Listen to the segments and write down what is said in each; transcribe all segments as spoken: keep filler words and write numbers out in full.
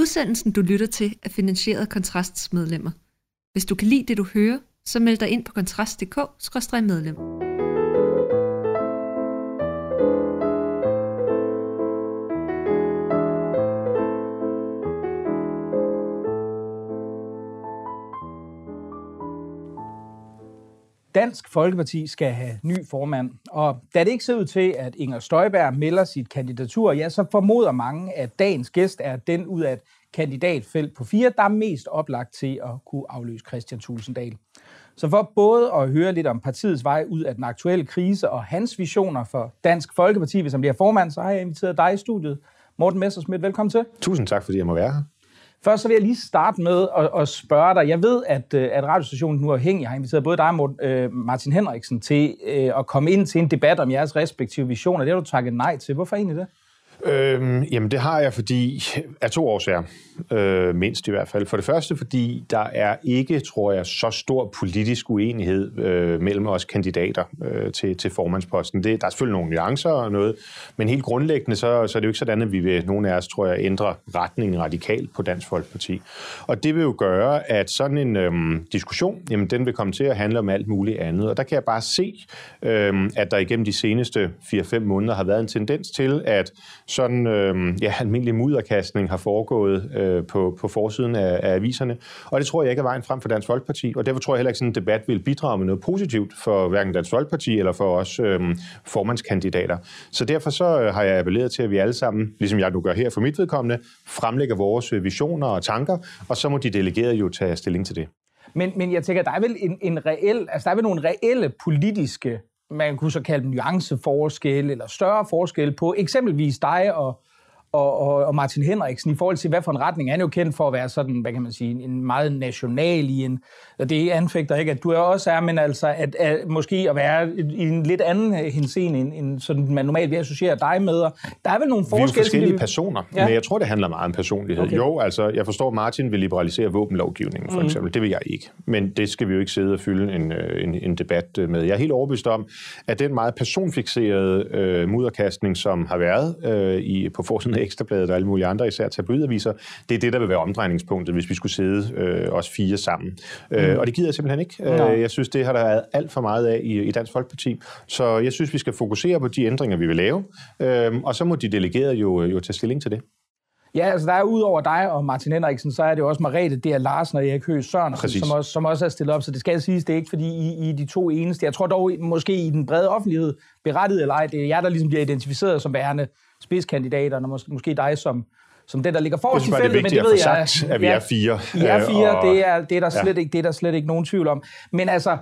Udsendelsen, du lytter til, er finansieret af Kontrasts medlemmer. Hvis du kan lide det, du hører, så meld dig ind på kontrast punktum d k skråstreg medlem. Dansk Folkeparti skal have ny formand, og da det ikke ser ud til, at Inger Støjberg melder sit kandidatur, ja, så formoder mange, at dagens gæst er den ud af et kandidatfelt på fire, der er mest oplagt til at kunne afløse Kristian Thulesen Dahl. Så for både at høre lidt om partiets vej ud af den aktuelle krise og hans visioner for Dansk Folkeparti, hvis han bliver formand, så har jeg inviteret dig i studiet. Morten Messerschmidt, velkommen til. Tusind tak, fordi jeg må være her. Først så vil jeg lige starte med at, at spørge dig. Jeg ved, at, at radiostationen Nu Afhængig har inviteret både dig og Martin Henriksen til at komme ind til en debat om jeres respektive visioner. Det har du takket nej til. Hvorfor egentlig det? Øhm, jamen det har jeg, fordi af to årsager, øh, mindst i hvert fald. For det første, fordi der er ikke, tror jeg, så stor politisk uenighed øh, mellem os kandidater øh, til, til formandsposten. Det, der er selvfølgelig nogle nuancer og noget, men helt grundlæggende, så, så er det jo ikke sådan, at vi vil, nogen af os, tror jeg, ændre retningen radikalt på Dansk Folkeparti. Og det vil jo gøre, at sådan en øh, diskussion, jamen den vil komme til at handle om alt muligt andet. Og der kan jeg bare se, øh, at der igennem de seneste fire fem måneder har været en tendens til, at sådan øh, ja, almindelig mudderkastning har foregået øh, på, på forsiden af, af aviserne, og det tror jeg ikke er vejen frem for Dansk Folkeparti, og derfor tror jeg heller ikke, sådan en debat vil bidrage med noget positivt for hverken Dansk Folkeparti eller for os øh, formandskandidater. Så derfor så øh, har jeg appelleret til, at vi alle sammen, ligesom jeg nu gør her for mit vedkommende, fremlægger vores visioner og tanker, og så må de delegerede jo tage stilling til det. Men, men jeg tænker, der er vel en, en reel, altså der er vel nogle reelle politiske, man kunne så kalde dem nuanceforskelle eller større forskel på eksempelvis dig og, og, og Martin Henriksen i forhold til, hvad for en retning. Han er jo kendt for at være sådan, hvad kan man sige, en meget national i en, og det anfægter ikke, at du også er, men altså at, at måske at være i en lidt anden henseende, end, end sådan man normalt vil associere dig med. Der er vel nogle forskelle. Vi er jo forskellige personer, ja. Men jeg tror, det handler meget om personlighed. Okay. Jo, altså jeg forstår, at Martin vil liberalisere våbenlovgivningen, for eksempel. Mm. Det vil jeg ikke. Men det skal vi jo ikke sidde og fylde en, en, en debat med. Jeg er helt overbevist om, at den meget personfikserede øh, mudderkastning, som har været øh, i, på forsiden af Ekstrabladet og alle mulige andre, især tabloidaviser, det er det, der vil være omdrejningspunktet, hvis vi skulle sidde øh, os fire sammen. Mm. Øh, og det gider jeg simpelthen ikke. Ja. Jeg synes, det har der været alt for meget af i, i Dansk Folkeparti. Så jeg synes, vi skal fokusere på de ændringer, vi vil lave, øh, og så må de delegerede jo, jo tage stilling til det. Ja, altså der er udover dig og Martin Henriksen, så er det jo også Merete D R Larsen og Erik Høgh Sørensen, som også, som også er stillet op. Så det skal siges, det er ikke fordi I, I er de to eneste. Jeg tror dog måske i den brede offentlighed, berettiget eller ej, det er jer, der ligesom bliver identificeret som værende spidskandidaterne, og måske, måske dig som, som den, der ligger forrest i feltet. Men det er vigtigt at få sagt, at vi er fire. I er fire, og, det, er, det, er der slet ja. ikke, det er der slet ikke nogen tvivl om. Men altså,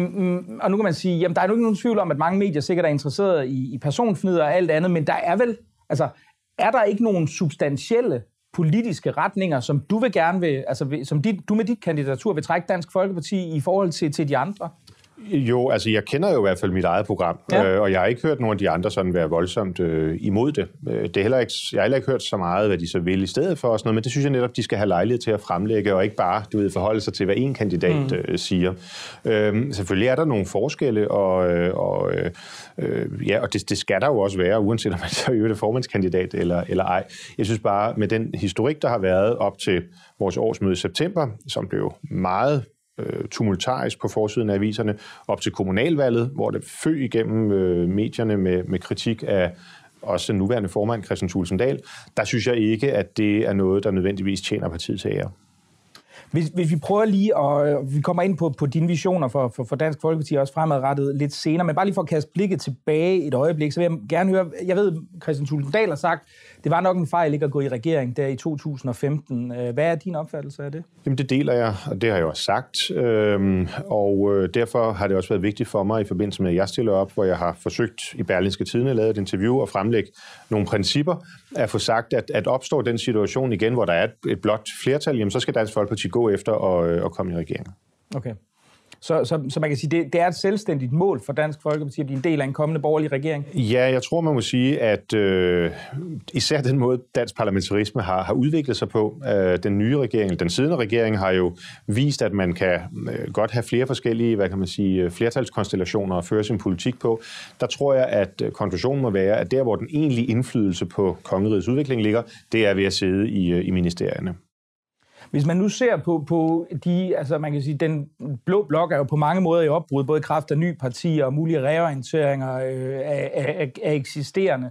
mm, og nu kan man sige, jamen der er jo ikke nogen tvivl om, at mange medier sikkert er interesseret i, i personfnider og alt andet, men der er vel, altså, er der ikke nogen substantielle politiske retninger, som du vil gerne vil, altså som dit, du med dit kandidatur vil trække Dansk Folkeparti i forhold til, til de andre? Jo, altså jeg kender jo i hvert fald mit eget program, ja. øh, og jeg har ikke hørt nogen af de andre sådan være voldsomt øh, imod det. det er heller ikke, jeg har heller ikke hørt så meget, hvad de så vil i stedet for os noget, men det synes jeg netop, de skal have lejlighed til at fremlægge, og ikke bare, du ved, forholde sig til, hvad en kandidat mm. øh, siger. Øh, selvfølgelig er der nogle forskelle, og, og, øh, ja, og det, det skal der jo også være, uanset om man så er formandskandidat eller, eller ej. Jeg synes bare, med den historik, der har været op til vores årsmøde i september, som blev meget tumultarisk på forsiden af aviserne, op til kommunalvalget, hvor det føg igennem øh, medierne med, med kritik af også den nuværende formand, Kristian Thulesen Dahl, der synes jeg ikke, at det er noget, der nødvendigvis tjener partiet til ære. Hvis, hvis vi prøver lige, og vi kommer ind på, på dine visioner for, for, for Dansk Folkeparti også fremadrettet lidt senere, men bare lige for at kaste blikket tilbage et øjeblik, så vil jeg gerne høre, jeg ved, Kristian Thulesen Dahl har sagt, det var nok en fejl ikke at gå i regering der i to tusind og femten. Hvad er din opfattelse af det? Jamen det deler jeg, og det har jeg også sagt, øhm, og derfor har det også været vigtigt for mig i forbindelse med, at jeg stiller op, hvor jeg har forsøgt i Berlingske Tidende at lave et interview og fremlægge nogle principper, at få sagt, at, at opstår den situation igen, hvor der er et, et blot flertal, jamen så skal Dansk Folkeparti gå efter og, og komme i regeringen. Okay. Så, så, så man kan sige, det, det er et selvstændigt mål for Dansk Folkeparti at blive en del af en kommende borgerlig regering? Ja, jeg tror, man må sige, at øh, især den måde, dansk parlamentarisme har, har udviklet sig på, øh, den nye regering, den siddende regering, har jo vist, at man kan øh, godt have flere forskellige, hvad kan man sige, flertalskonstellationer og føre sin politik på. Der tror jeg, at konklusionen må være, at der, hvor den egentlige indflydelse på kongerigets udvikling ligger, det er ved at sidde i, i ministerierne. Hvis man nu ser på, på de, altså man kan sige, den blå blok er jo på mange måder i opbrud, både i kraft af nye partier og mulige reorienteringer øh, af, af, af eksisterende.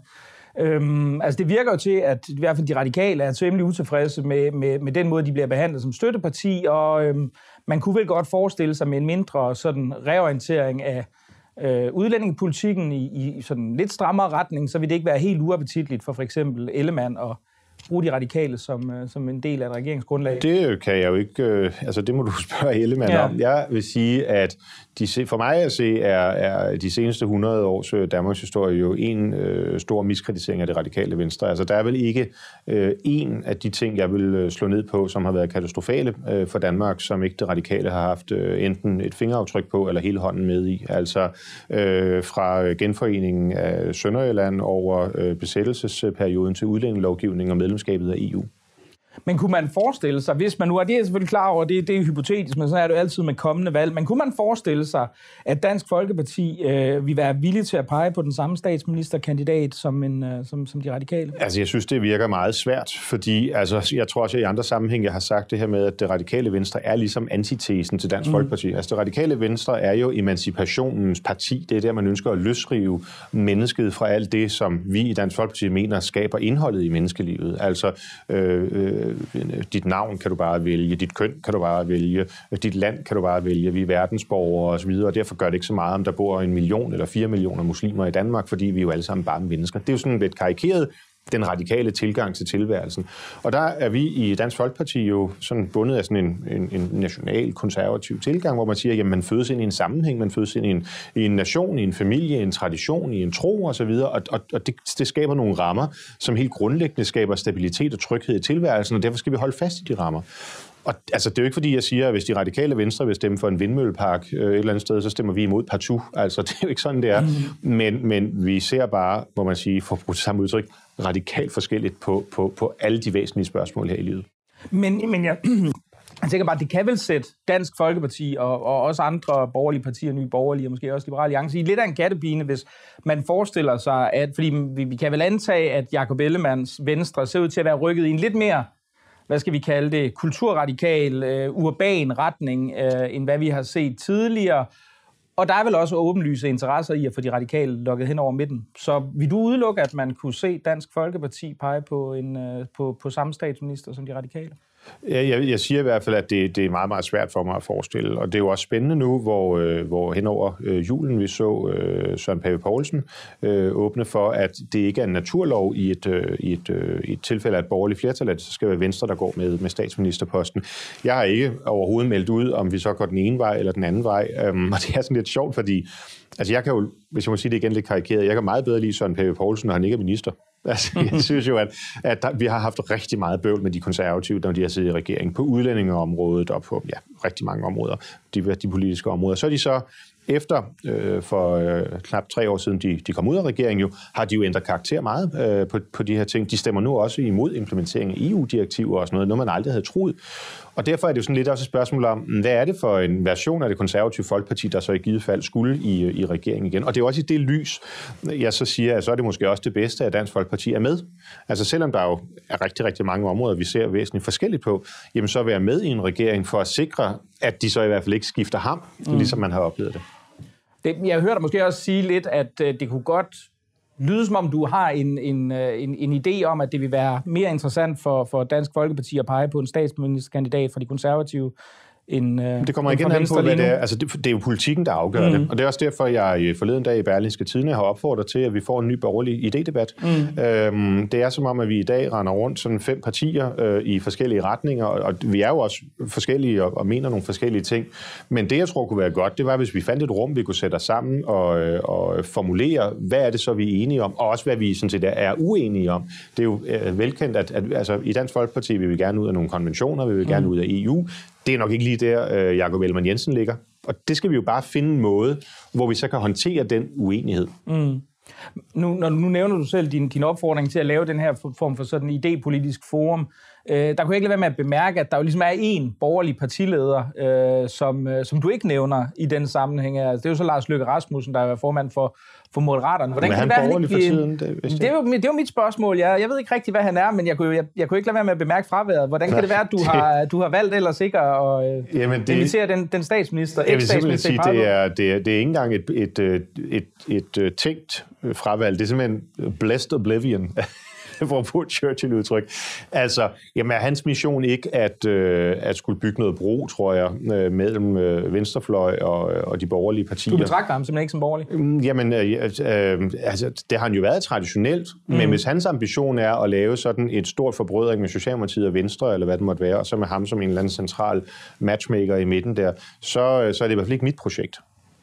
Øhm, altså det virker jo til, at i hvert fald de radikale er temmelig utilfredse med, med, med den måde, de bliver behandlet som støtteparti, og øhm, man kunne vel godt forestille sig med en mindre sådan reorientering af øh, udlændingepolitikken i, i sådan lidt strammere retning, så vil det ikke være helt uappetitligt for for eksempel Ellemann og bruge de radikale som, som en del af et regeringsgrundlag? Det kan jeg jo ikke, øh, altså det må du spørge Ellemann ja. om. Jeg vil sige, at de, for mig at se, er, er de seneste hundrede års Danmarks historie jo en øh, stor miskritisering af det radikale venstre. Altså der er vel ikke øh, en af de ting, jeg vil slå ned på, som har været katastrofale øh, for Danmark, som ikke det radikale har haft øh, enten et fingeraftryk på, eller hele hånden med i. Altså øh, fra genforeningen af Sønderjylland over øh, besættelsesperioden til udlændingelovgivning og medlemskabet af E U. Men kunne man forestille sig, hvis man nu er, det er selvfølgelig klar over, det, det er hypotetisk, men så er det jo altid med kommende valg, men kunne man forestille sig, at Dansk Folkeparti øh, vil være villig til at pege på den samme statsministerkandidat som, en, øh, som, som de radikale? Altså jeg synes, det virker meget svært, fordi altså, jeg tror også, at i andre sammenhæng, jeg har sagt det her med, at det radikale venstre er ligesom antitesen til Dansk mm. Folkeparti. Altså det radikale venstre er jo emancipationens parti. Det er der, man ønsker at løsrive mennesket fra alt det, som vi i Dansk Folkeparti mener skaber indholdet i menneskelivet. Altså øh, øh, dit navn kan du bare vælge, dit køn kan du bare vælge, dit land kan du bare vælge, vi er verdensborgere og så videre, og derfor gør det ikke så meget, om der bor en million eller fire millioner muslimer i Danmark, fordi vi er jo alle sammen bare mennesker. Det er jo sådan lidt karikeret, den radikale tilgang til tilværelsen. Og der er vi i Dansk Folkeparti jo sådan bundet af sådan en, en, en national konservativ tilgang, hvor man siger, at man fødes ind i en sammenhæng, man fødes ind i en, i en nation, i en familie, i en tradition, i en tro og så videre, og, og, og det, det skaber nogle rammer, som helt grundlæggende skaber stabilitet og tryghed i tilværelsen, og derfor skal vi holde fast i de rammer. Og altså, det er jo ikke fordi, jeg siger, at hvis de radikale venstre vil stemme for en vindmøllepark øh, et eller andet sted, så stemmer vi imod partout. Altså, det er jo ikke sådan, det er. Mm. Men, men vi ser bare, må man sige, for at bruge det samme udtryk, radikalt forskelligt på, på, på alle de væsentlige spørgsmål her i livet. Men, men jeg, jeg tænker bare, det kan vel sætte Dansk Folkeparti og, og også andre borgerlige partier, nye borgerlige og måske også Liberale Alliance, i lidt af en kattepine, hvis man forestiller sig, at, fordi vi, vi kan vel antage, at Jakob Ellemanns Venstre ser ud til at være rykket i en lidt mere, hvad skal vi kalde det, kulturradikal, uh, urban retning, uh, end hvad vi har set tidligere. Og der er vel også åbenlyse interesser i at få de radikale lukket hen over midten. Så vil du udelukke, at man kunne se Dansk Folkeparti pege på, en, uh, på, på samme statsminister som de radikale? Ja, jeg, jeg siger i hvert fald, at det, det er meget, meget svært for mig at forestille. Og det er jo også spændende nu, hvor, øh, hvor hen over øh, julen vi så øh, Søren Pape Poulsen øh, åbne for, at det ikke er en naturlov i et, øh, i et, øh, i et tilfælde af et borgerligt flertal, at det skal være Venstre, der går med, med statsministerposten. Jeg har ikke overhovedet meldt ud, om vi så går den ene vej eller den anden vej. Øhm, og det er sådan lidt sjovt, fordi altså jeg kan jo, hvis jeg må sige det igen lidt karikeret, jeg kan meget bedre lide Søren Pape Poulsen, når han ikke er minister. Altså, jeg synes jo, at, at der, vi har haft rigtig meget bøvl med de konservative, når de har siddet i regeringen på udlændingeområdet og på ja, rigtig mange områder, de, de politiske områder. Så er de så efter, øh, for øh, knap tre år siden, de, de kom ud af regeringen, jo, har de jo ændret karakter meget øh, på, på de her ting. De stemmer nu også imod implementering af E U-direktiver og sådan noget, noget man aldrig havde troet. Og derfor er det jo sådan lidt også et spørgsmål om, hvad er det for en version af det konservative Folkeparti, der så i givet fald skulle i, i regeringen igen. Og det er også i det lys, jeg så siger, at så er det måske også det bedste, at Dansk Folkeparti er med. Altså selvom der jo er rigtig, rigtig mange områder, vi ser væsentligt forskelligt på, jamen så være med i en regering for at sikre, at de så i hvert fald ikke skifter ham, mm. ligesom man har oplevet det. det. Jeg hørte dig måske også sige lidt, at det kunne godt lyde som om, du har en, en, en, en idé om, at det vil være mere interessant for, for Dansk Folkeparti at pege på en statsministerkandidat for de konservative. En, det kommer igen an på, hvad det er. Altså, det, det er jo politikken, der afgør mm. det. Og det er også derfor, jeg forleden dag i Berlingske Tidende har opfordret til, at vi får en ny borgerlig idédebat. Mm. Øhm, det er som om, at vi i dag render rundt sådan fem partier øh, i forskellige retninger, og, og vi er jo også forskellige og, og mener nogle forskellige ting. Men det, jeg tror kunne være godt, det var, hvis vi fandt et rum, vi kunne sætte os sammen og, øh, og formulere, hvad er det så, vi er enige om, og også hvad vi sådan set er, er uenige om. Det er jo øh, velkendt, at, at altså, i Dansk Folkeparti vil vi gerne ud af nogle konventioner, vi vil gerne ud af E U. Det er nok ikke lige der, øh, Jakob Ellemann Jensen ligger. Og det skal vi jo bare finde en måde, hvor vi så kan håndtere den uenighed. Mm. Nu, når, nu nævner du selv din, din opfordring til at lave den her form for sådan en idépolitisk forum. Øh, der kunne jeg ikke lade være med at bemærke, at der jo ligesom er en borgerlig partileder, øh, som, øh, som du ikke nævner i den sammenhæng. Altså, det er jo så Lars Løkke Rasmussen, der er formand for, for Moderaterne. Hvordan men kan han det være, borgerlig for tiden? Det, det, er jo, det er jo mit spørgsmål. Jeg, jeg ved ikke rigtig, hvad han er, men jeg kunne, jeg, jeg kunne ikke lade være med at bemærke fraværet. Hvordan kan det være, at du har, du har valgt ellers ikke at øh, Jamen det, invitere den, den statsminister, jeg vil simpelthen sige, det er, det, er, det er ikke engang et, et, et, et, et, et tænkt fravalg. Det er simpelthen blessed oblivion. For at få et Churchill-udtryk. Altså, jamen er hans mission ikke at, øh, at skulle bygge noget bro, tror jeg, øh, mellem øh, venstrefløj og, og de borgerlige partier. Du betragter ham simpelthen ikke som borgerlig? Mm, jamen, øh, øh, altså, det har han jo været traditionelt, mm. men hvis hans ambition er at lave sådan et stort forbrødring med Socialdemokratiet og Venstre, eller hvad det måtte være, og så med ham som en eller anden central matchmaker i midten der, så, så er det i hvert fald ikke mit projekt.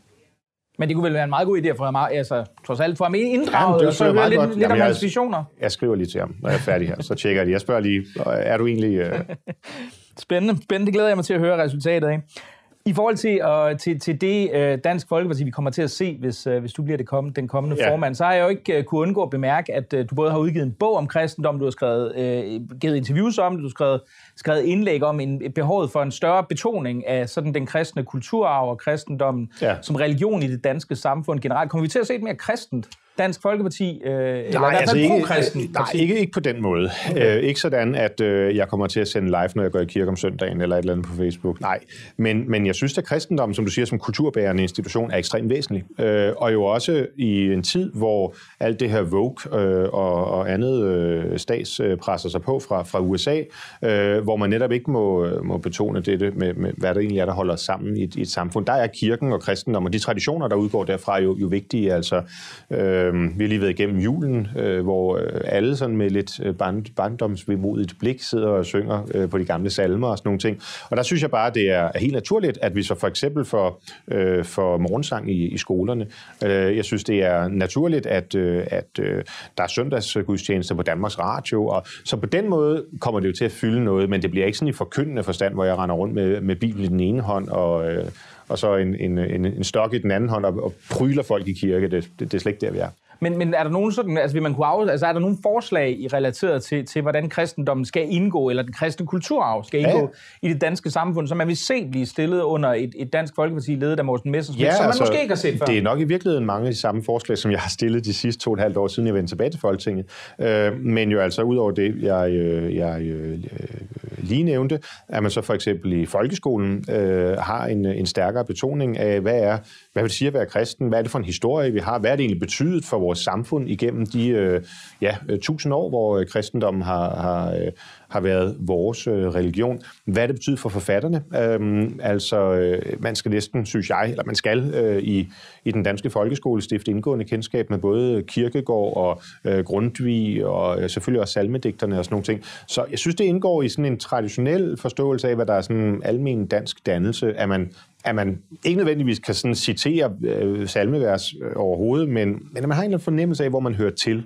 Men det kunne vel være en meget god idé for ham, altså trods alt for ham inddraget, ja, og så høre lidt, godt. lidt Jamen, om hans visioner. Jeg skriver lige til ham, når jeg er færdig her, så tjekker jeg det. Jeg spørger lige, er du egentlig... Uh... Spændende, spændende. Det glæder jeg mig til at høre resultatet af. I forhold til, uh, til, til det uh, Dansk Folkeparti, vi kommer til at se, hvis, uh, hvis du bliver det kommende, den kommende ja. formand, så har jeg jo ikke uh, kunne undgå at bemærke, at uh, du både har udgivet en bog om kristendom, du har skrevet, uh, givet interviews om det, du har skrevet, skrevet indlæg om en, behovet for en større betoning af sådan den kristne kulturarv og kristendommen ja. som religion i det danske samfund generelt. Kommer vi til at se et mere kristent Dansk Folkeparti? Øh, eller nej, altså ikke, nej ikke, ikke på den måde. Okay. Øh, ikke sådan, at øh, jeg kommer til at sende live, når jeg går i kirke om søndagen, eller et eller andet på Facebook. Nej, men, men jeg synes, at kristendom, som du siger, som kulturbærende institution, er ekstremt væsentlig. Øh, og jo også i en tid, hvor alt det her Vogue øh, og, og andet øh, stats øh, presser sig på fra, fra U S A, øh, hvor man netop ikke må, må betone dette med, med, hvad der egentlig er, der holder os sammen i et, i et samfund. Der er kirken og kristendom, og de traditioner, der udgår derfra, er jo, jo vigtige. Altså, øh, vi har lige været igennem julen, øh, hvor alle sådan med lidt barn, barndomsvemodigt blik sidder og synger øh, på de gamle salmer og sådan nogle ting. Og der synes jeg bare, det er helt naturligt, at vi så for eksempel får, øh, får morgensang i, i skolerne. Øh, jeg synes, det er naturligt, at, øh, at øh, der er søndagsgudstjenester på Danmarks Radio, og så på den måde kommer det jo til at fylde noget, men det bliver ikke sådan i forkyndende forstand, hvor jeg render rundt med, med Bibelen i den ene hånd og... Øh, og så en, en, en, en stok i den anden hånd og, og pryler folk i kirke. Det, det, det er slet ikke der, vi er. Men, men er der nogen sådan, altså vil man kunne af, altså er der nogle forslag i relateret til, til, hvordan kristendommen skal indgå, eller den kristne kulturarv skal indgå ja. i det danske samfund, som man vil se blive stillet under et, et Dansk Folkeparti ledet af Morten Messerschmidt, ja, som man altså, måske ikke har set før? Det er nok i virkeligheden mange af de samme forslag, som jeg har stillet de sidste to og et halvt år, siden jeg vendte tilbage til Folketinget. Øh, men jo altså ud over det, jeg, jeg, jeg øh, lige nævnte, at man så for eksempel i folkeskolen øh, har en, en stærkere betoning af, hvad er, hvad vil det sige at være kristen, hvad er det for en historie, vi har, hvad er det egentlig betydet for vores samfund igennem de øh, ja, tusind år, hvor kristendommen har, har, øh, har været vores øh, religion. Hvad det betyder for forfatterne? Øhm, altså, øh, man skal næsten, synes jeg, eller man skal øh, i, i den danske folkeskole stifte indgående kendskab med både Kierkegaard og øh, Grundtvig og øh, selvfølgelig også salmedigterne og sådan nogle ting. Så jeg synes, det indgår i sådan en traditionel forståelse af, hvad der er sådan en almen dansk dannelse, at man at man ikke nødvendigvis kan sådan citere øh, salmevers øh, overhovedet, men, men man har en eller anden fornemmelse af, hvor man hører til.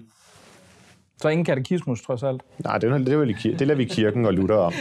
Så ingen katekismus, trods alt? Nej, det, det, det, det lader vi kirken og Luther om.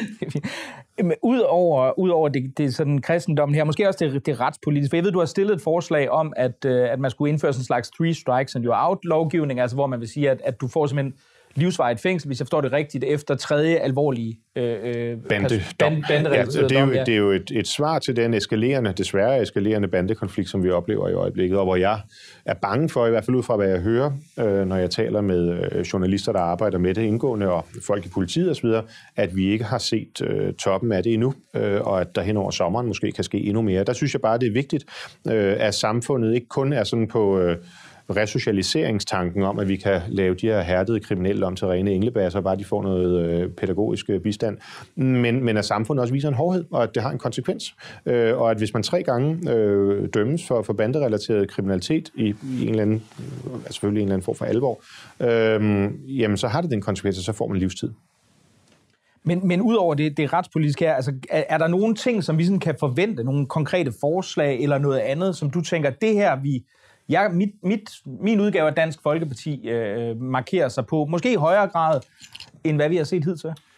Udover, udover det, det sådan kristendommen her, måske også det, det retspolitiske, for jeg ved, du har stillet et forslag om, at, at man skulle indføre sådan en slags three strikes and you're out lovgivning, altså hvor man vil sige, at, at du får simpelthen livsvarigt fængsel, hvis jeg forstår det rigtigt, efter tredje alvorlige øh, bande, bande, bande ja, det, er jo, det er jo et, et svar til den eskalerende, desværre eskalerende bandekonflikt, som vi oplever i øjeblikket, og hvor jeg er bange for, i hvert fald ud fra, hvad jeg hører, øh, når jeg taler med øh, journalister, der arbejder med det indgående, og folk i politiet osv., at vi ikke har set øh, toppen af det endnu, øh, og at der hen over sommeren måske kan ske endnu mere. Der synes jeg bare, det er vigtigt, øh, at samfundet ikke kun er sådan på... Øh, resocialiseringstanken om, at vi kan lave de her hærdede kriminelle om til rene englebasser, bare de får noget øh, pædagogisk bistand, men, men at samfundet også viser en hårdhed, og at det har en konsekvens. Øh, og at hvis man tre gange øh, dømmes for, for banderelateret kriminalitet i, i en eller anden, altså selvfølgelig en eller anden form for alvor, øh, jamen så har det den konsekvens, og så får man livstid. Men, men udover det, det retspolitiske her, altså, er, er der nogle ting, som vi sådan kan forvente, nogle konkrete forslag eller noget andet, som du tænker, det her, vi Jeg, mit, mit, min udgave af Dansk Folkeparti øh, markerer sig på, måske i højere grad, end hvad vi har set hidtil?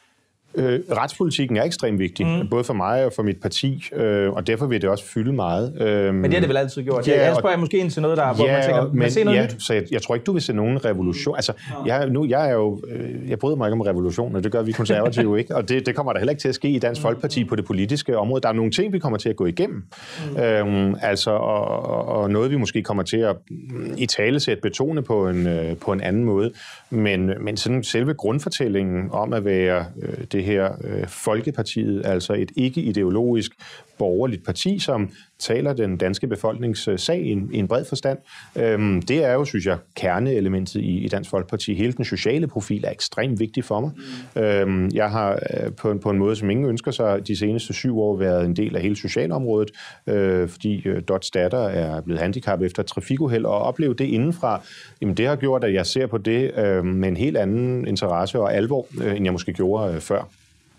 Øh, retspolitikken er ekstremt vigtig, mm. både for mig og for mit parti, øh, og derfor vil det også fylde meget. Øh, men det har det vel altid gjort. Ja, jeg spørger og, måske ind til noget, der, ja, hvor man tænker, man ser noget ja, nyt. Så jeg, jeg tror ikke, du vil se nogen revolution. Altså, jeg, nu, jeg er jo, jeg bryder mig ikke om revolutioner, det gør vi konservative ikke, og det, det kommer der heller ikke til at ske i Dansk Folkeparti på det politiske område. Der er nogle ting, vi kommer til at gå igennem, mm. øhm, altså, og, og noget, vi måske kommer til at i talesæt betone på en, på en anden måde, men, men sådan selve grundfortællingen om at være øh, det her øh, Folkepartiet, altså et ikke-ideologisk borgerligt parti, som taler den danske befolknings sag i en, i en bred forstand. Øhm, det er jo, synes jeg, kerneelementet i, i Dansk Folkeparti. Hele den sociale profil er ekstremt vigtig for mig. Mm. Øhm, jeg har øh, på, en, på en måde, som ingen ønsker sig, de seneste syv år været en del af hele socialområdet, øh, fordi øh, Dots datter er blevet handicappet efter et trafikuheld, og opleve det indenfra, jamen det har gjort, at jeg ser på det øh, med en helt anden interesse og alvor, øh, end jeg måske gjorde øh, før.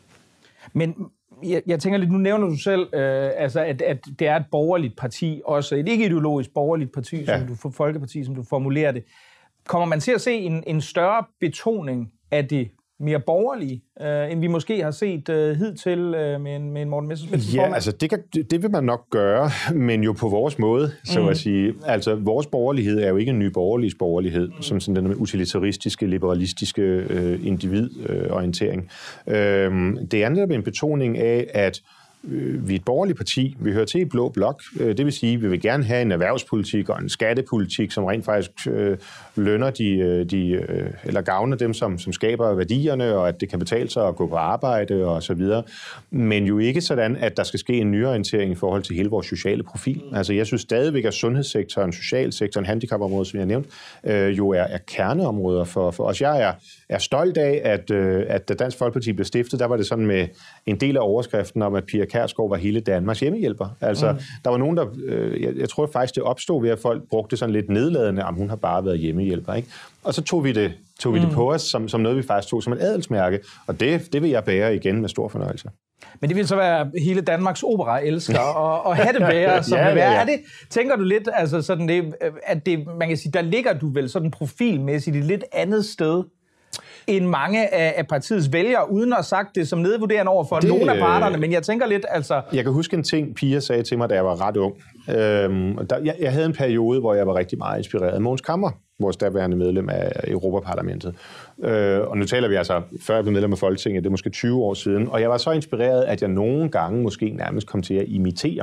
Men Jeg, jeg tænker lidt, nu nævner du selv, øh, altså at, at det er et borgerligt parti, også et ikke-ideologisk borgerligt parti, ja. som du, Folkeparti, som du formulerer det. Kommer man til at se en, en større betoning af det mere borgerlige, øh, end vi måske har set øh, hidtil øh, med, en, med en Morten Messerschmidt? Ja, altså det, kan, det vil man nok gøre, men jo på vores måde, så mm. at sige. Altså vores borgerlighed er jo ikke en ny borgerligs borgerlighed, mm. som sådan den utilitaristiske, liberalistiske øh, individorientering. Øh, det er netop en betoning af, at vi er et borgerligt parti, vi hører til i blå blok, det vil sige, at vi vil gerne have en erhvervspolitik og en skattepolitik, som rent faktisk øh, lønner de, de øh, eller gavner dem, som, som skaber værdierne, og at det kan betale sig at gå på arbejde og så videre. Men jo ikke sådan, at der skal ske en nyorientering i forhold til hele vores sociale profil. Altså jeg synes stadigvæk, at sundhedssektoren, socialsektoren, handicapområdet, som jeg nævnte, øh, jo er, er kerneområder for, for os. Jeg er, er stolt af, at, øh, at da Dansk Folkeparti blev stiftet, der var det sådan med en del af overskriften om, at Pia Kjærsgaard var hele Danmarks hjemmehjælper. Altså, mm. der var nogen, der... Øh, jeg, jeg tror faktisk, det opstod ved, at folk brugte sådan lidt nedladende, om hun har bare været hjemmehjælper, ikke? Og så tog vi det, tog vi mm. det på os, som, som noget, vi faktisk tog som et adelsmærke, og det, det vil jeg bære igen med stor fornøjelse. Men det vil så være hele Danmarks opera-elsker og, og hattebærer, som ja, det ja, ja. Er det, tænker du lidt, altså sådan det, at det, man kan sige, der ligger du vel sådan profilmæssigt et lidt andet sted, end mange af, af partiets vælgere, uden at have sagt det som nedvurderende over for det, nogle af parterne, men jeg tænker lidt, altså... Jeg kan huske en ting, Pia sagde til mig, da jeg var ret ung. Øhm, der, jeg, jeg havde en periode, hvor jeg var rigtig meget inspireret af Mogens Camre, vores daværende medlem af Europaparlamentet. Øh, og nu taler vi altså, før jeg blev medlem af Folketinget, det er måske tyve år siden, og jeg var så inspireret, at jeg nogle gange måske nærmest kom til at imitere.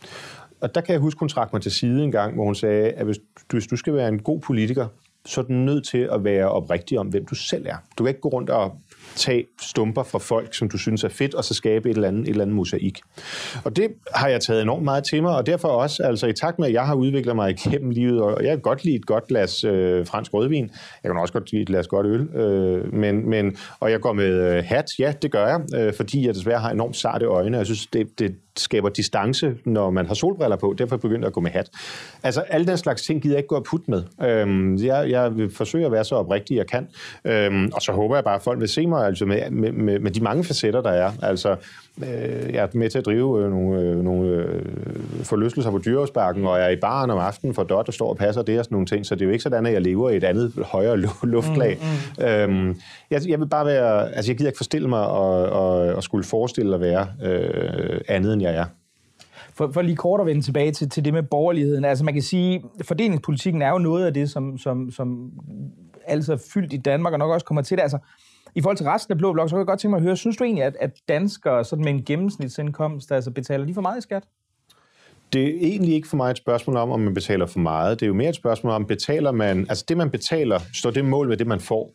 Og der kan jeg huske, hun trak mig til side en gang, hvor hun sagde, at hvis du, hvis du skal være en god politiker, så er du nødt til at være oprigtig om, hvem du selv er. Du kan ikke gå rundt og tage stumper fra folk, som du synes er fedt, og så skabe et eller andet, et eller andet mosaik. Og det har jeg taget enormt meget til mig, og derfor også, altså i takt med, at jeg har udviklet mig igennem livet, og jeg kan godt lide et godt glas øh, fransk rødvin, jeg kan også godt lide et glas godt øl, øh, men, men, og jeg går med øh, hat, ja, det gør jeg, øh, fordi jeg desværre har enormt sarte øjne, jeg synes, det, det skaber distance, når man har solbriller på, derfor begynder jeg at gå med hat. Altså, alle den slags ting gider jeg ikke gå og putte med. Øhm, jeg, jeg vil forsøge at være så oprigtig, jeg kan, øhm, og så håber jeg bare, at folk vil se mig altså med, med, med, med de mange facetter, der er. Altså, øh, jeg er med til at drive øh, nogle, øh, nogle øh, forlystelser på Dyrehavsbakken, og jeg er i baren om aftenen for Dot og står og passer det og sådan nogle ting, så det er jo ikke sådan, at jeg lever i et andet højere luftlag. Mm, mm. Øhm, jeg, jeg vil bare være, altså jeg gider ikke forestille mig og, og, og skulle forestille at være øh, andet, end jeg er. For, for lige kort at vende tilbage til, til det med borgerligheden. Altså man kan sige, fordelingspolitikken er jo noget af det, som, som, som altid er fyldt i Danmark, og nok også kommer til det. Altså, i forhold til resten af Blå Blok, så kan jeg godt tænke mig at høre, synes du egentlig, at, at danskere sådan med en gennemsnitsindkomst, altså betaler de for meget i skat? Det er egentlig ikke for mig et spørgsmål om, om man betaler for meget. Det er jo mere et spørgsmål om, betaler man, altså det man betaler, står det mål med det, man får.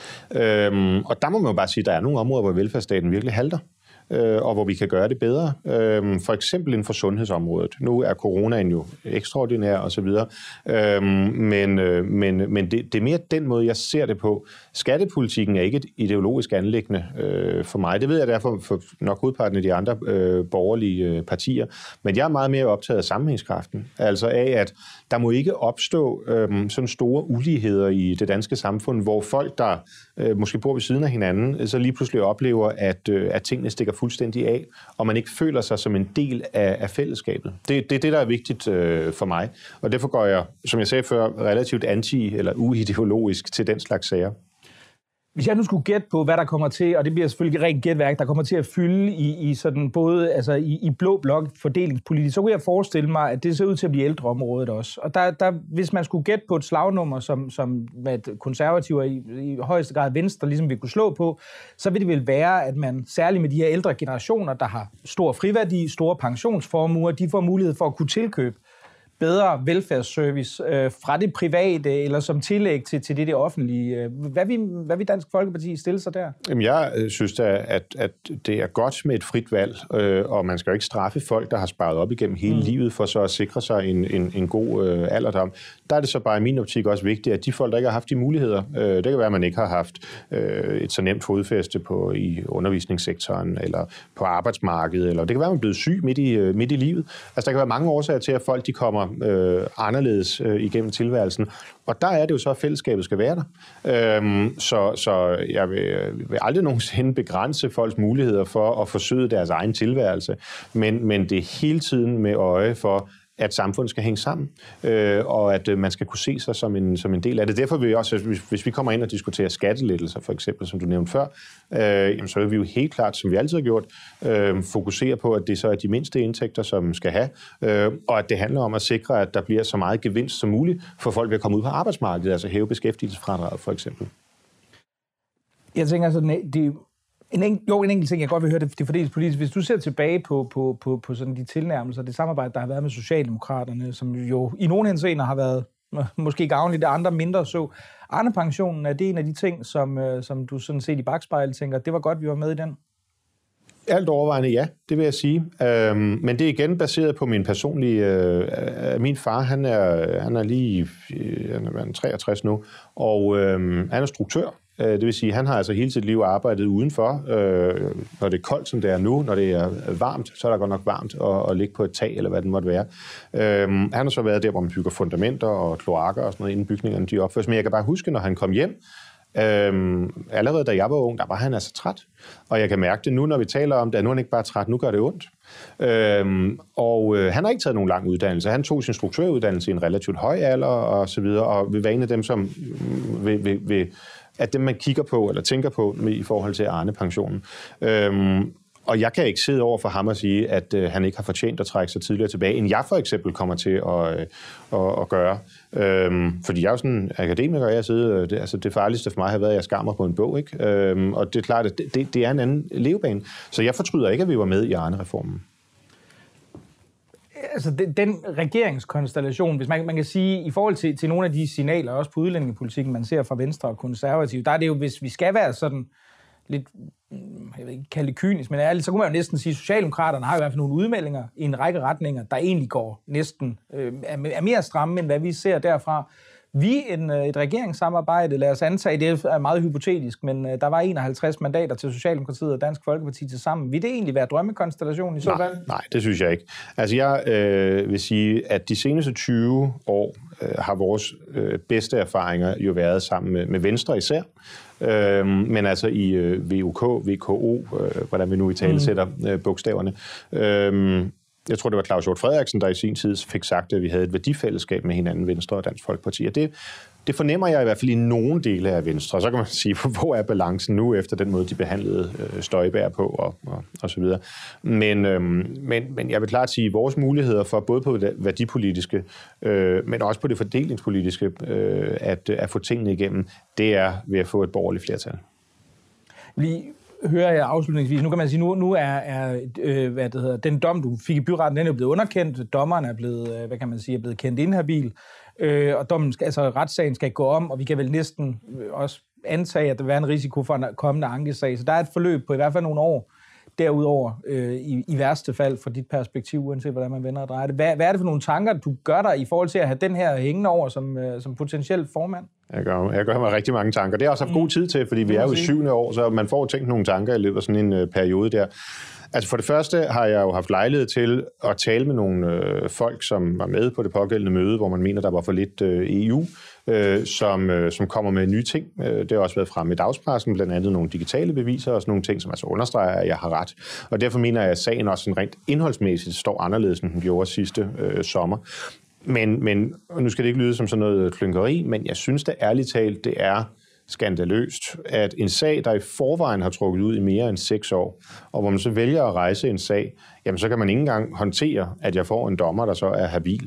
Øhm, og der må man jo bare sige, at der er nogle områder, hvor velfærdsstaten virkelig halter, øh, og hvor vi kan gøre det bedre. Øhm, for eksempel inden for sundhedsområdet. Nu er coronaen jo ekstraordinær og så videre, øhm, men, øh, men, men det, det er mere den måde, jeg ser det på. Skattepolitikken er ikke et ideologisk anliggende øh, for mig. Det ved jeg derfor for nok hovedparten af de andre øh, borgerlige øh, partier. Men jeg er meget mere optaget af sammenhængskraften. Altså af, at der må ikke opstå øh, sådan store uligheder i det danske samfund, hvor folk, der øh, måske bor ved siden af hinanden, så lige pludselig oplever, at, øh, at tingene stikker fuldstændig af, og man ikke føler sig som en del af, af fællesskabet. Det, det er det, der er vigtigt øh, for mig. Og derfor går jeg, som jeg sagde før, relativt anti- eller uideologisk til den slags sager. Hvis jeg nu skulle gætte på, hvad der kommer til, og det bliver selvfølgelig rent gætværk, der kommer til at fylde i, i sådan både altså i, i blå blok fordelingspolitisk, så kunne jeg forestille mig, at det ser ud til at blive ældreområdet også. Og der, der, hvis man skulle gætte på et slagnummer, som, som med konservativer i, i højeste grad venstre ligesom vi kunne slå på, så vil det vel være, at man særligt med de her ældre generationer, der har stor friværdi, store pensionsformuer, de får mulighed for at kunne tilkøbe bedre velfærdsservice øh, fra det private, eller som tillæg til, til det, det offentlige. Hvad vil, hvad vil Dansk Folkeparti stille sig der? Jamen, jeg synes da, at, at det er godt med et frit valg, øh, og man skal jo ikke straffe folk, der har sparet op igennem hele mm. livet, for så at sikre sig en, en, en god øh, alderdom. Der er det så bare i min optik også vigtigt, at de folk, der ikke har haft de muligheder, øh, det kan være, at man ikke har haft øh, et så nemt fodfæste på, i undervisningssektoren, eller på arbejdsmarkedet, eller det kan være, at man er blevet syg midt i, øh, midt i livet. Altså, der kan være mange årsager til, at folk de kommer Øh, anderledes øh, igennem tilværelsen. Og der er det jo så, at fællesskabet skal være der. Øhm, så, så jeg vil, vil aldrig nogensinde begrænse folks muligheder for at forsøge deres egen tilværelse. Men, men det er hele tiden med øje for, at samfundet skal hænge sammen, øh, og at øh, man skal kunne se sig som en, som en del af det. Derfor vil vi også, hvis, hvis vi kommer ind og diskuterer skattelettelser, for eksempel, som du nævnte før, øh, jamen, så vil vi jo helt klart, som vi altid har gjort, øh, fokusere på, at det så er de mindste indtægter, som skal have, øh, og at det handler om at sikre, at der bliver så meget gevinst som muligt for folk ved at komme ud på arbejdsmarkedet, altså hæve beskæftigelsesfradraget, for eksempel. Jeg tænker sådan, det En en, jo, en enkelt ting, jeg godt vil høre, det, det fordels politisk. Hvis du ser tilbage på, på, på, på sådan de tilnærmelser, det samarbejde, der har været med Socialdemokraterne, som jo i nogle henseender har været måske gavnligt, og andre mindre så. Arnepensionen, er det en af de ting, som, som du sådan set i bakspejlet tænker, det var godt, vi var med i den? Alt overvejende ja, det vil jeg sige. Øhm, men det er igen baseret på min personlige... Øh, min far, han er, han er lige han er treogtres nu, og øh, han er struktør. Det vil sige, at han har altså hele sit liv arbejdet udenfor, øh, når det er koldt, som det er nu. Når det er varmt, så er der godt nok varmt at, at ligge på et tag, eller hvad det måtte være. Øh, han har så været der, hvor man bygger fundamenter og kloakker og sådan noget, inden bygningerne de opføres. Men jeg kan bare huske, når han kom hjem, øh, allerede da jeg var ung, der var han altså træt. Og jeg kan mærke det nu, når vi taler om det, at nu er han ikke bare træt, nu gør det ondt. Øhm, og øh, han har ikke taget nogen lang uddannelse. Han tog sin struktøruddannelse i en relativt høj alder og så videre, og vil være en af dem, som vil, vil, vil at dem, man kigger på eller tænker på i forhold til Arne-pensionen. Øhm, og jeg kan ikke sidde over for ham og sige, at øh, han ikke har fortjent at trække sig tidligere tilbage, end jeg for eksempel kommer til at, øh, at, at gøre. Øhm, fordi jeg er jo sådan en akademiker, og jeg sidder, det, altså det farligste for mig har været, at jeg skammer på en bog, ikke? Øhm, og det er klart, at det, det er en anden levebane. Så jeg fortryder ikke, at vi var med i Arne-reformen. Altså, den, den regeringskonstellation, hvis man, man kan sige, i forhold til, til nogle af de signaler, også på udlændingepolitikken, man ser fra Venstre og konservative, der er det jo, hvis vi skal være sådan lidt, jeg ved ikke, kalde det kynisk, men ærligt, så kunne man jo næsten sige, at Socialdemokraterne har i hvert fald nogle udmeldinger i en række retninger, der egentlig går næsten, øh, er mere stramme, end hvad vi ser derfra. Vi en, et regeringssamarbejde, lad os antage, det er meget hypotetisk, men der var enoghalvtreds mandater til Socialdemokratiet og Dansk Folkeparti til sammen. Vil det egentlig være drømmekonstellationen i så fald? Nej, nej, det synes jeg ikke. Altså jeg øh, vil sige, at de seneste tyve år øh, har vores øh, bedste erfaringer jo været sammen med, med Venstre især, øh, men altså i øh, V U K, V K O, øh, hvordan vi nu i tale sætter øh, bogstaverne. Øh, Jeg tror, det var Claus Hjort Frederiksen, der i sin tid fik sagt, at vi havde et værdifællesskab med hinanden, Venstre og Dansk Folkeparti. Og det, det fornemmer jeg i hvert fald i nogle dele af Venstre. Så kan man sige, hvor er balancen nu, efter den måde, de behandlede Støjberg på og, og, og så videre. Men, øhm, men, men jeg vil klart sige, at vores muligheder for, både på det værdipolitiske, øh, men også på det fordelingspolitiske, øh, at, at få tingene igennem, det er ved at få et borgerligt flertal. Lige hører jeg afslutningsvis. Nu kan man sige, nu, nu er, er øh, hvad det hedder, den dom, du fik i byretten, den er blevet underkendt. Dommeren er blevet, hvad kan man sige, er blevet kendt inhabil. Øh, og dommen skal, altså retssagen skal gå om, og vi kan vel næsten også antage, at der vil være en risiko for en kommende ankesag. Så der er et forløb på i hvert fald nogle år derudover, øh, i, i værste fald fra dit perspektiv, uanset hvordan man vender og drejer det. Hvad, hvad er det for nogle tanker, du gør dig i forhold til at have den her hængende over som, øh, som potentiel formand? Jeg gør, jeg gør mig rigtig mange tanker. Det har jeg også haft god tid til, fordi vi er jo i syvende år, så man får tænkt nogle tanker i løbet af sådan en øh, periode der. Altså for det første har jeg jo haft lejlighed til at tale med nogle øh, folk, som var med på det pågældende møde, hvor man mener, der var for lidt øh, E U, øh, som, øh, som kommer med nye ting. Det har også været fremme i dagspressen, blandt andet nogle digitale beviser og sådan nogle ting, som altså understreger, at jeg har ret. Og derfor mener jeg, at sagen også sådan rent indholdsmæssigt står anderledes, end den gjorde sidste øh, sommer. Men, men nu skal det ikke lyde som sådan noget klynkeri, men jeg synes da ærligt talt, det er skandaløst, at en sag, der i forvejen har trukket ud i mere end seks år, og hvor man så vælger at rejse en sag, jamen så kan man ikke engang håndtere, at jeg får en dommer, der så er habil.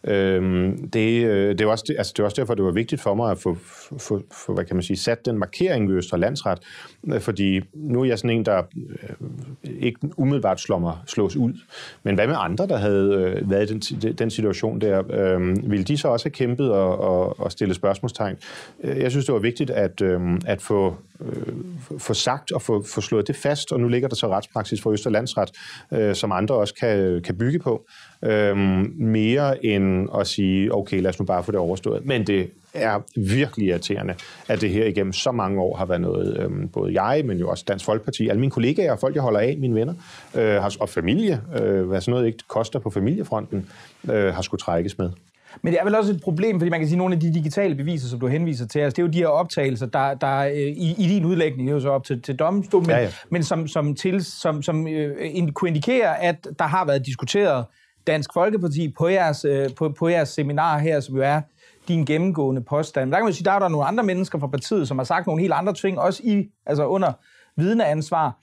Øhm, det, det, er også, altså det er også derfor, det var vigtigt for mig at få, få, få hvad kan man sige, sat den markering ved Østre Landsret, fordi nu er jeg sådan en, der øh, ikke umiddelbart slår mig, slås ud. Men hvad med andre, der havde øh, været i den, den situation der? Øh, ville de så også have kæmpet og, og, og stille spørgsmålstegn? Jeg synes, det var vigtigt at, øh, at få, øh, få sagt og få, få slået det fast, og nu ligger der så retspraksis for Østre Landsret, øh, som andre også kan, kan bygge på. Øhm, mere end at sige, okay, lad os nu bare få det overstået. Men det er virkelig irriterende, at det her igennem så mange år har været noget, øhm, både jeg, men jo også Dansk Folkeparti, alle mine kollegaer og folk, jeg holder af, mine venner, øh, og familie, øh, hvad sådan noget ikke koster på familiefronten, øh, har skulle trækkes med. Men det er vel også et problem, fordi man kan sige, at nogle af de digitale beviser, som du henviser til, altså det er jo de her optagelser, der, der i, i din udlægning, det er jo så op til, til domstolen, men, ja, ja. men som, som, til, som, som øh, kunne indikere, at der har været diskuteret Dansk Folkeparti på jeres, øh, på, på jeres seminar her, som jo er din gennemgående påstand. Men der kan man sige, der er der nogle andre mennesker fra partiet, som har sagt nogle helt andre ting, også i, altså under vidneansvar.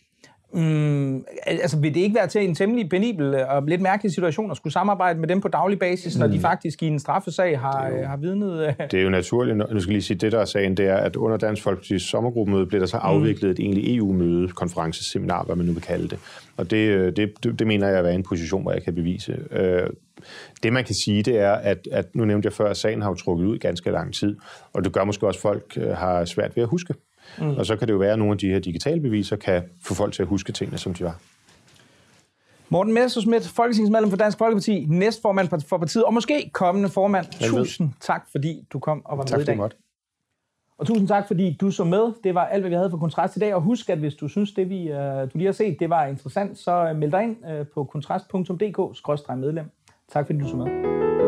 Mm, altså vil det ikke være til en temmelig penibel og lidt mærkelig situation at skulle samarbejde med dem på daglig basis, når de faktisk i en straffesag har, jo, har vidnet? Det er jo naturligt. Nu skal lige sige, det der er sagen, det er, at under Dansk Folkepartis sommergruppemøde blev der så afviklet et egentlig E U-møde, konferenceseminar, hvad man nu vil kalde det. Og det, det, det mener jeg at være en position, hvor jeg kan bevise. Det man kan sige, det er, at, at nu nævnte jeg før, at sagen har jo trukket ud i ganske lang tid, og det gør måske også, at folk har svært ved at huske. Mm. Og så kan det jo være, at nogle af de her digitale beviser kan få folk til at huske tingene, som de var. Morten Messerschmidt, folketingsmedlem for Dansk Folkeparti, næstformand for partiet, og måske kommende formand. Tusind tak, fordi du kom og var med i dag. Tak, og tusind tak, fordi du så med. Det var alt, hvad vi havde for Kontrast i dag. Og husk, at hvis du synes, det vi, uh, du lige har set, det var interessant, så meld dig ind uh, på kontrast punktum d k skråstreg medlem. Tak, fordi du så med.